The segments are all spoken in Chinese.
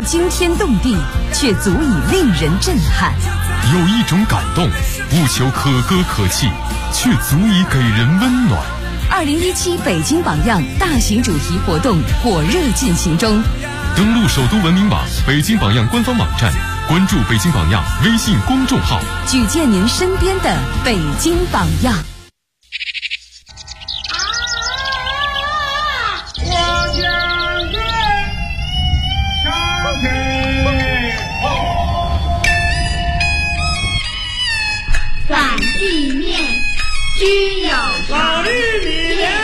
惊天动地，却足以令人震撼。 有一种感动，不求可歌可泣，却足以给人温暖。 2017北京榜样大型主题活动火热进行中， 登录首都文明网、北京榜样官方网站，关注北京榜样微信公众号， 举荐您身边的北京榜样。 反地面居有老绿里面，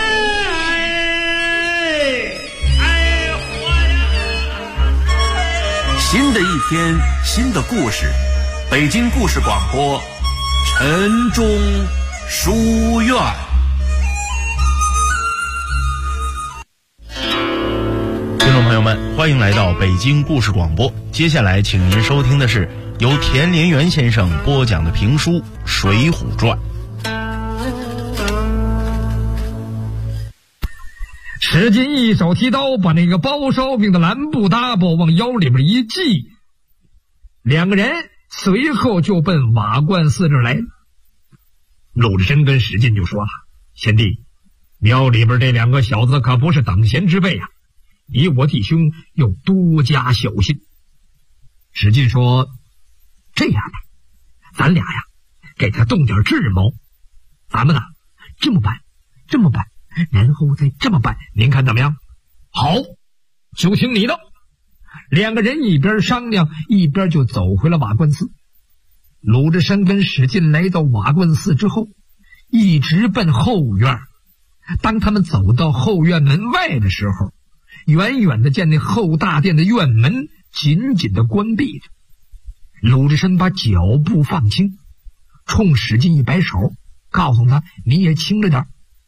新的一天，新的故事，北京故事广播，晨钟书院。 听众朋友们，欢迎来到北京故事广播。接下来，请您收听的是由田连元先生播讲的评书《水浒传》。 史进一手提刀，把那个包烧饼的蓝布搭包往腰里边一系，两个人随后就奔瓦罐寺这儿来了。鲁智深跟史进就说了：“贤弟，庙里边这两个小子可不是等闲之辈啊，你我弟兄要多加小心。”史进说：“这样吧，咱俩呀，给他动点智谋。咱们呢，这么办，然后再这么办，您看怎么样？”“好，就听你的。”两个人一边商量，一边就走回了瓦罐寺。鲁智深跟史进来到瓦罐寺之后，一直奔后院。当他们走到后院门外的时候，远远的见那后大殿的院门紧紧的关闭着。鲁智深把脚步放轻，冲史进一摆手，告诉他：“你也轻着点。”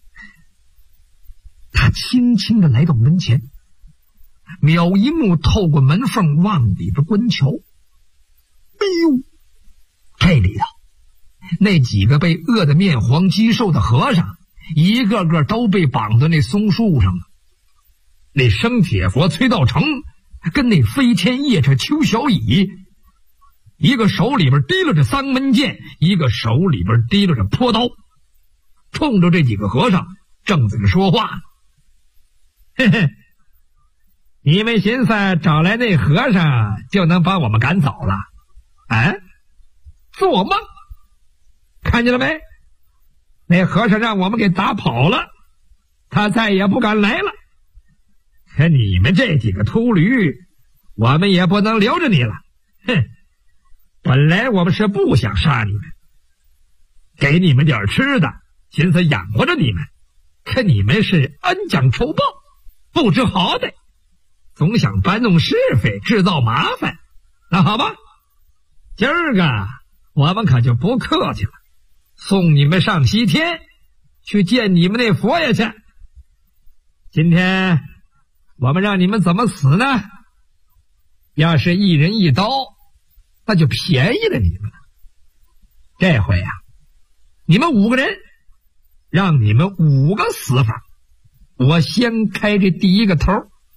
他轻轻地来到门前，眇一目透过门缝往里边观瞧。哎呦，这里头那几个被饿得面黄肌瘦的和尚，一个个都被绑在那松树上了。那生铁佛崔道成跟那飞天夜叉邱小乙，一个手里边提溜着丧门剑，一个手里边提溜着坡刀，冲着这几个和尚正在这说话呢。嘿嘿，你们寻思找来那和尚就能把我们赶走了？啊，做梦！看见了没？那和尚让我们给打跑了，他再也不敢来了。可你们这几个秃驴，我们也不能留着你了。哼，本来我们是不想杀你们，给你们点吃的，寻思养活着你们，可你们是恩将仇报，不知好歹，总想搬弄是非，制造麻烦。那好吧，今儿个我们可就不客气了，送你们上西天去见你们那佛爷去。今天我们让你们怎么死呢？要是一人一刀，那就便宜了你们了。这回啊，你们5个人，让你们5个死法。我先开这第一个头。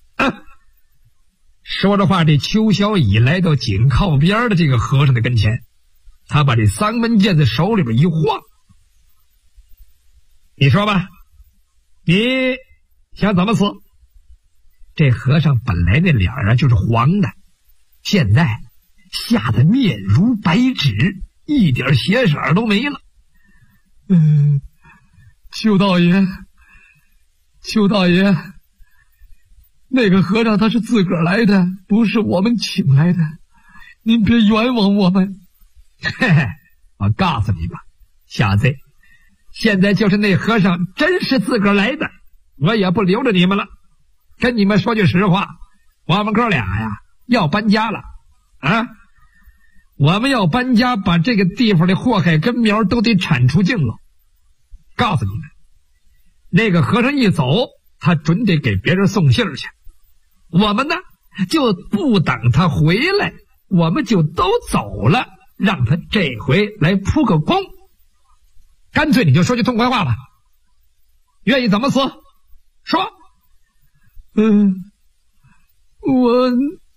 说着话，这邱小乙来到紧靠边的这个和尚的跟前，他把这丧门剑在手里边一晃。你说吧，你想怎么死？这和尚本来那脸啊就是黄的，现在吓得面如白纸，一点血色都没了。邱道爷，那个和尚他是自个儿来的，不是我们请来的，您别冤枉我们。嘿嘿，我告诉你吧，小子，现在就是那和尚真是自个儿来的，我也不留着你们了。跟你们说句实话，我们哥俩呀要搬家了啊！我们要搬家，把这个地方的祸害根苗都得铲除净了。告诉你们，那个和尚一走，他准得给别人送信儿去。我们呢，就不等他回来，我们就都走了，让他这回来扑个空。干脆你就说句痛快话吧，愿意怎么死？说。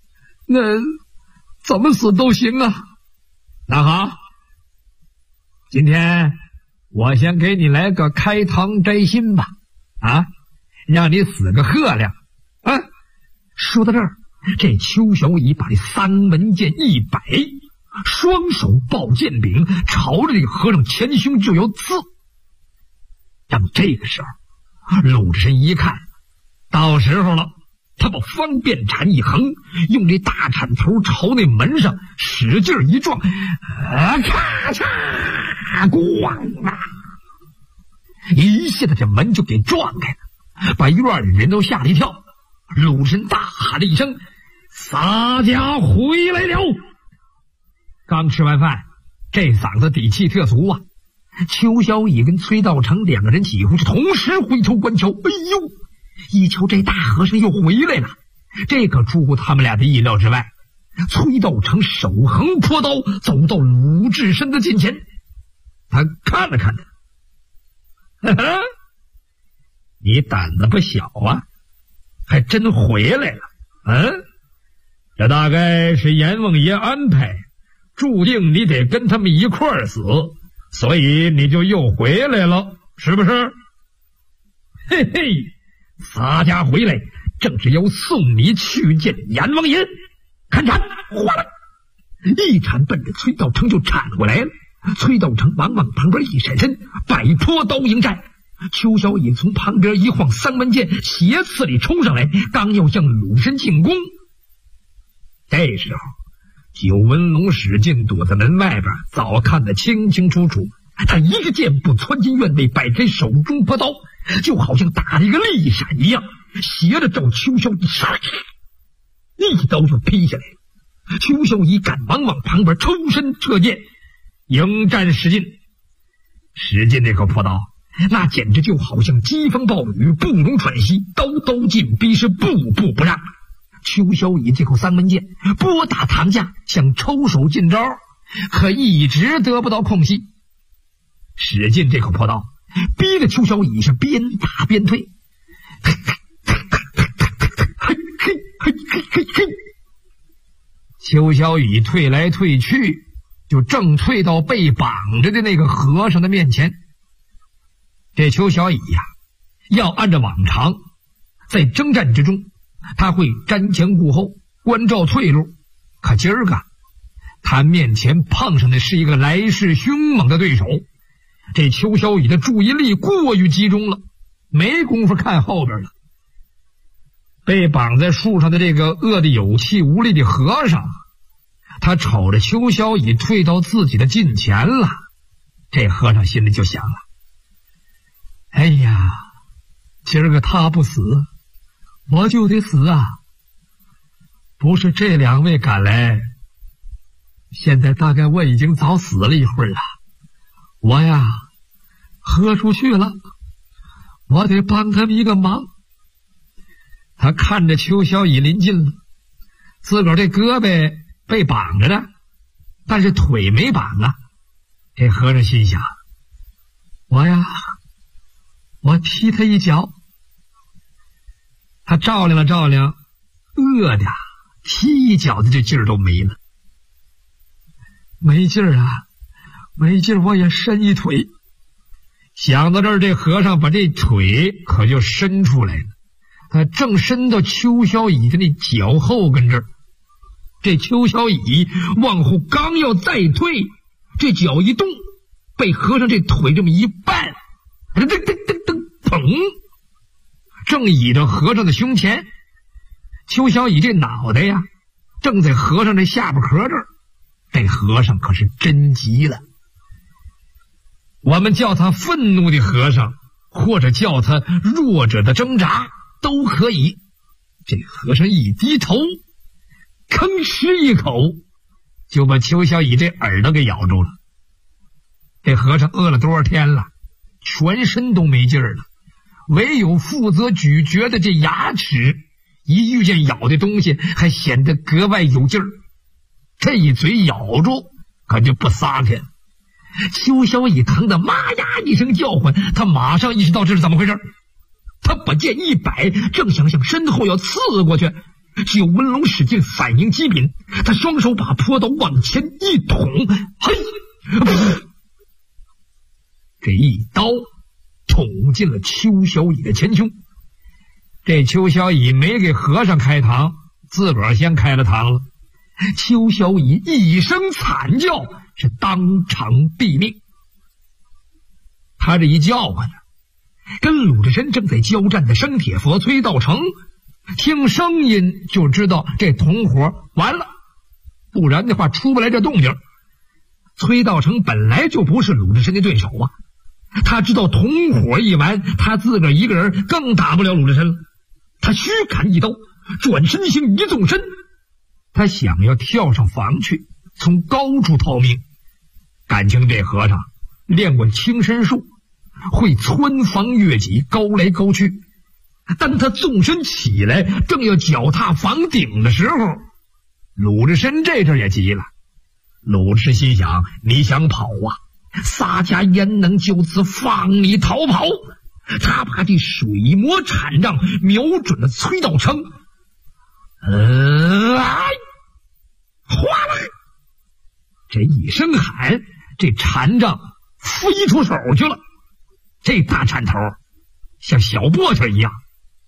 那怎么死都行啊。那好，今天我先给你来个开膛摘心吧，啊，让你死个喝亮啊！说到这儿，这邱小乙把这三文剑一摆，双手抱剑柄，朝着这个和尚前胸就要刺。正这个时候，鲁智深一看，到时候了，他把方便铲一横，用这大铲头朝那门上使劲一撞，咔嚓，咣啊！一下子这门就给撞开了，把院里人都吓了一跳。鲁智深大喊了一声：“洒家回来了！”刚吃完饭，这嗓子底气特足啊。邱小乙跟崔道成两个人几乎是同时回头观瞧，哎呦，一瞧这大和尚又回来了，这可出乎他们俩的意料之外。崔道成手横泼刀，走到鲁智深的近前，他看了看他，哈哈，你胆子不小啊，还真回来了。这大概是阎王爷安排，注定你得跟他们一块儿死，所以你就又回来了，是不是？嘿嘿，洒家回来正是要送你去见阎王爷。看铲，哗啦，一铲奔着崔道成就铲过来了。崔道成忙往旁边一闪身，摆脱刀迎战。邱小乙从旁边一晃三文剑，斜刺里冲上来，刚要向鲁智深进攻。这时候九纹龙史进躲在门外边，早看得清清楚楚。他一个箭步窜进院内，摆开手中破刀，就好像打了一个利闪一样，斜着照邱小乙杀去，一刀就劈下来了。邱小乙赶忙往旁边抽身撤剑，迎战史进。史进这口破刀，那简直就好像疾风暴雨，不容喘息，刀刀进逼，是步步不让。邱小乙这口三文剑拨打堂下，想抽手进招，可一直得不到空隙。史进这口破刀逼得邱小乙是边打边退，邱小乙退来退去，就正退到被绑着的那个和尚的面前。这邱小乙呀，要按照往常，在征战之中他会瞻前顾后，关照退路。可今儿个他面前碰上的是一个来势凶猛的对手，这邱小乙的注意力过于集中了，没工夫看后边了。被绑在树上的这个饿得有气无力的和尚，他瞅着邱小乙退到自己的近前了，这和尚心里就想了：哎呀，今儿个他不死，我就得死啊！不是这两位赶来，现在大概我已经早死了一会儿了。我呀，喝出去了，我得帮他们一个忙。他看着邱小乙临近了，自个儿这胳膊被绑着呢，但是腿没绑啊。这和尚心想：我踢他一脚。他照亮了照亮，饿的踢一脚的这劲儿都没了。没劲儿啊，没劲儿，我也伸一腿。想到这儿，这和尚把这腿可就伸出来了，他正伸到邱小乙的那脚后跟这儿。这邱小乙往后刚要再退，这脚一动，被和尚这腿这么一绊，噔噔噔噔噔，砰！正倚着和尚的胸前。邱小乙这脑袋呀，正在和尚这下巴壳这儿。这和尚可是真急了，我们叫他愤怒的和尚，或者叫他弱者的挣扎都可以。这和尚一低头，吭哧一口就把邱小乙这耳朵给咬住了。这和尚饿了多少天了，全身都没劲儿了，唯有负责咀嚼的这牙齿，一遇见咬的东西还显得格外有劲儿。这一嘴咬住，可就不撒开了。邱小乙疼得妈呀一声叫唤，他马上意识到这是怎么回事。他把剑一摆，正想向身后要刺过去， 九纹龙使劲反应机敏，他双手把坡刀往前一捅，嘿，这一刀捅进了邱小乙的前胸。这邱小乙没给和尚开膛，自个儿先开了膛了。邱小乙一声惨叫，是当场毙命。他这一叫唤呢，跟鲁智深正在交战的生铁佛崔道成听声音就知道这同伙完了，不然的话出不来这动静。崔道成本来就不是鲁智深的对手啊，他知道同伙一完，他自个儿一个人更打不了鲁智深了。他虚砍一刀，转身型一纵身，他想要跳上房去，从高处逃命。感情这和尚练过轻身术，会穿房越脊，高来高去。当他纵身起来，正要脚踏房顶的时候，鲁智深这阵也急了。鲁智深心想，你想跑啊，洒家焉能就此放你逃跑？他把这水魔禅杖瞄准了崔道成，哗啦！这一声喊，这禅杖飞出手去了。这大禅头像小波球一样，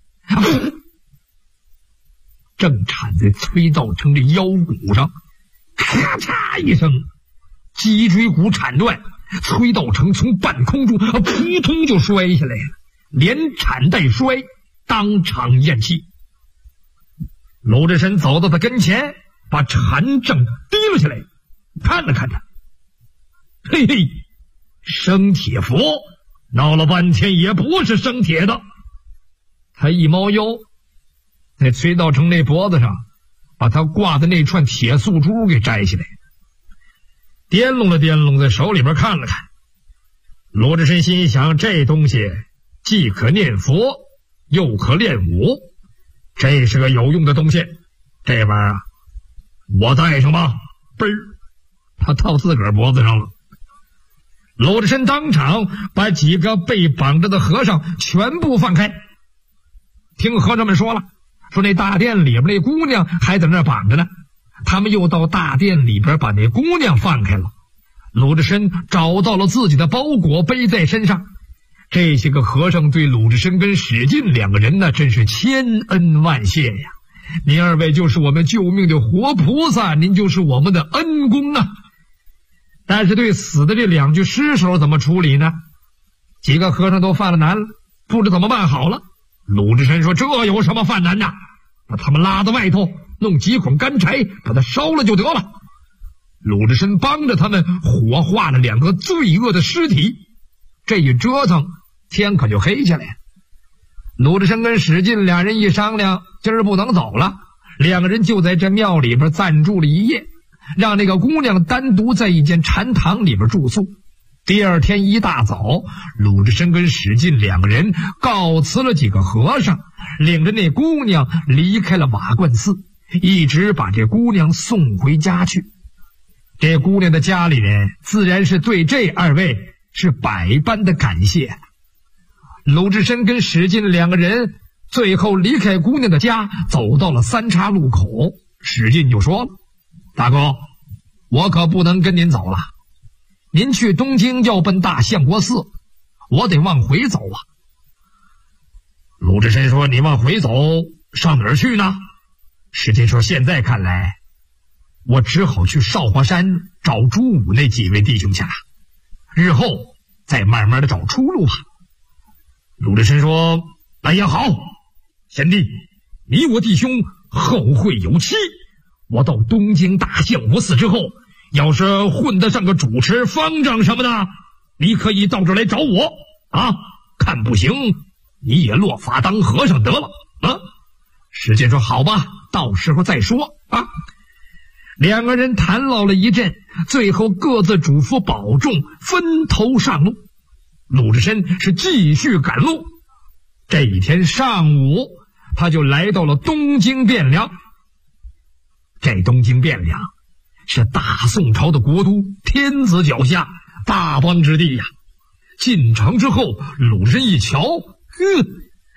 正铲在崔道成的腰骨上，咔嚓一声，脊椎骨铲断，崔道成从半空中扑通就摔下来了，连铲带摔，当场咽气。鲁智深走到他跟前，把禅杖提了起来，看了看他，嘿嘿，生铁佛闹了半天也不是生铁的。他一猫腰，在崔道成那脖子上把他挂的那串铁素珠给摘下来，掂拢了掂拢，在手里边看了看。罗智深心想，这东西既可念佛又可练武，这是个有用的东西。这玩意儿啊，我带上吧。嘣儿，他套自个儿脖子上了。罗智深当场把几个被绑着的和尚全部放开。听和尚们说了，说那大殿里边那姑娘还在那绑着呢，他们又到大殿里边把那姑娘放开了。鲁智深找到了自己的包裹，背在身上。这些个和尚对鲁智深跟史进两个人呢，真是千恩万谢呀！您二位就是我们救命的活菩萨，您就是我们的恩公啊！但是对死的这两具尸首怎么处理呢？几个和尚都犯了难了，不知怎么办好了。鲁智深说，这有什么犯难的？把他们拉到外头，弄几捆干柴把它烧了就得了。鲁智深帮着他们火化了两个罪恶的尸体。这一折腾，天可就黑下来了。鲁智深跟史进俩人一商量，今儿不能走了，两个人就在这庙里边暂住了一夜，让那个姑娘单独在一间禅堂里边住宿。第二天一大早，鲁智深跟史进两个人告辞了几个和尚，领着那姑娘离开了瓦罐寺，一直把这姑娘送回家去。这姑娘的家里人自然是对这二位是百般的感谢。鲁智深跟史进两个人最后离开姑娘的家，走到了三岔路口。史进就说了，大哥，我可不能跟您走了，您去东京要奔大相国寺，我得往回走啊。鲁智深说，你往回走上哪儿去呢？史进说，现在看来我只好去少华山找朱武那几位弟兄去了，日后再慢慢的找出路吧。鲁智深说，哎呀好，贤弟，你我弟兄后会有期，我到东京大相国寺之后，要是混得上个主持方丈什么的，你可以到这儿来找我啊，看不行你也落发当和尚得了啊。史进说，好吧，到时候再说啊。两个人谈唠了一阵，最后各自嘱咐保重，分头上路。鲁智深是继续赶路。这一天上午，他就来到了东京汴梁。这东京汴梁是大宋朝的国都，天子脚下，大邦之地呀。进城之后，鲁智深一瞧，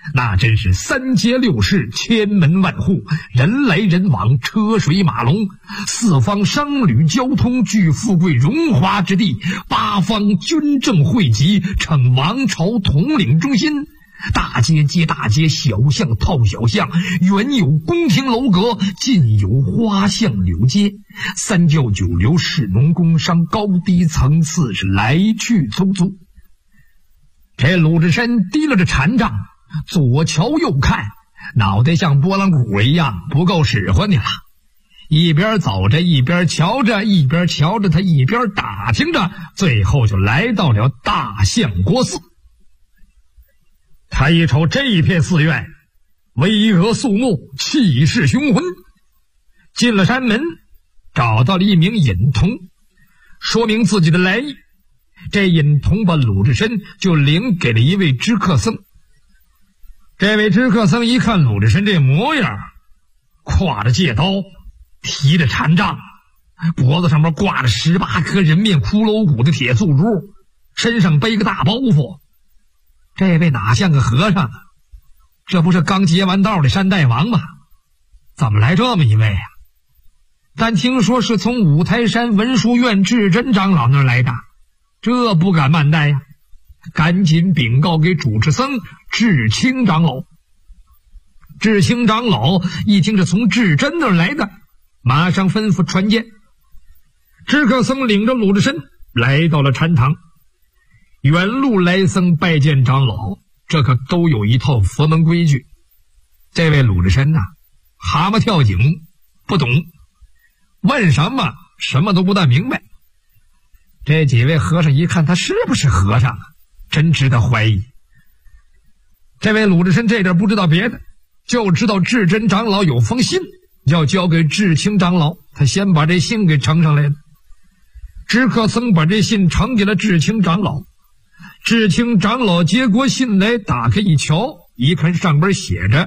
那真是三街六市，千门万户，人来人往，车水马龙，四方商旅交通，具富贵荣华之地，八方军政汇集，称王朝统领中心。大街接大街，小巷套小巷，远有宫廷楼阁，近有花巷柳街，三教九流，士农工商，高低层次是来去匆匆。这鲁智深提了着禅杖，左瞧右看，脑袋像拨浪鼓一样，不够使唤你了。一边走着一边瞧着，一边瞧着他一边打听着，最后就来到了大相国寺。他一瞅这一片寺院，巍峨肃穆，气势雄浑。进了山门，找到了一名隐童，说明自己的来意。这隐童把鲁智深就领给了一位知客僧。这位知客僧一看鲁智深这模样，挎着戒刀，提着禅杖，脖子上面挂着18颗人面骷髅骨的铁素珠，身上背个大包袱。这位哪像个和尚啊？这不是刚劫完道的山大王吗？怎么来这么一位啊？但听说是从五台山文殊院智真长老那儿来的，这不敢慢待呀，赶紧禀告给主持僧智清长老。智清长老一听是从智真那儿来的，马上吩咐传见。知客僧领着鲁智深来到了禅堂。远路来僧拜见长老，这可都有一套佛门规矩。这位鲁智深蛤蟆跳井，不懂，问什么什么都不大明白。这几位和尚一看他是不是和尚真值得怀疑。这位鲁智深这点不知道别的，就知道智真长老有封信要交给智清长老，他先把这信给呈上来了。知客僧把这信呈给了智清长老。智清长老接过信来，打开一瞧，一看上边写着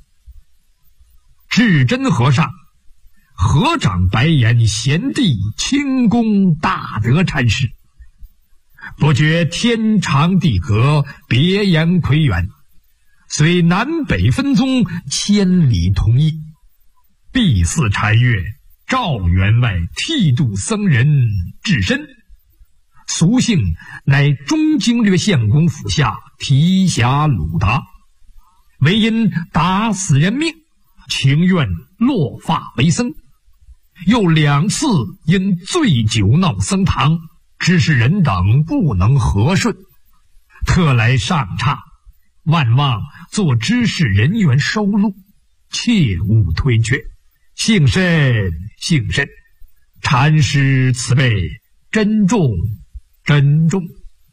智真和尚，合掌白言，贤弟清宫大德禅师，不觉天长地隔，别言魁远，虽南北分宗，千里同义，必似禅月，赵员外剃度僧人智深，俗姓乃中经略相公府下提辖鲁达，为因打死人命，情愿落发为僧，又2次因醉酒闹僧堂，指使人等不能和顺，特来上刹，万望做知事人员收录，切勿推却，幸甚幸甚，禅师慈悲，珍重珍重。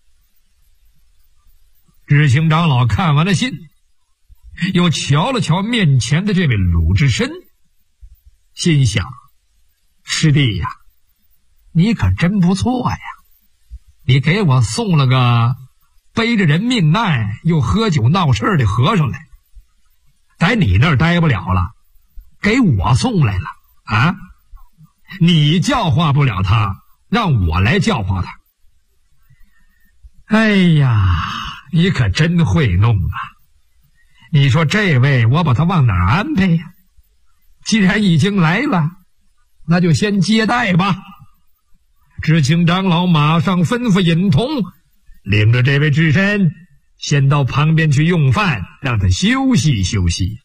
智清长老看完了信，又瞧了瞧面前的这位鲁智深，心想：师弟呀，你可真不错呀！你给我送了个背着人命难又喝酒闹事的和尚来，在你那儿待不了了，给我送来了啊！你教化不了他，让我来教化他。哎呀，你可真会弄啊！你说这位我把他往哪儿安排呀？既然已经来了，那就先接待吧。智清长老马上吩咐隐童，领着这位智深先到旁边去用饭，让他休息休息。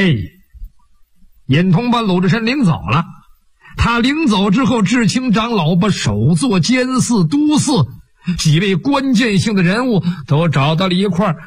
隐童把鲁智深领走了。他领走之后，智清长老把首座监寺、都寺几位关键性的人物都找到了一块儿，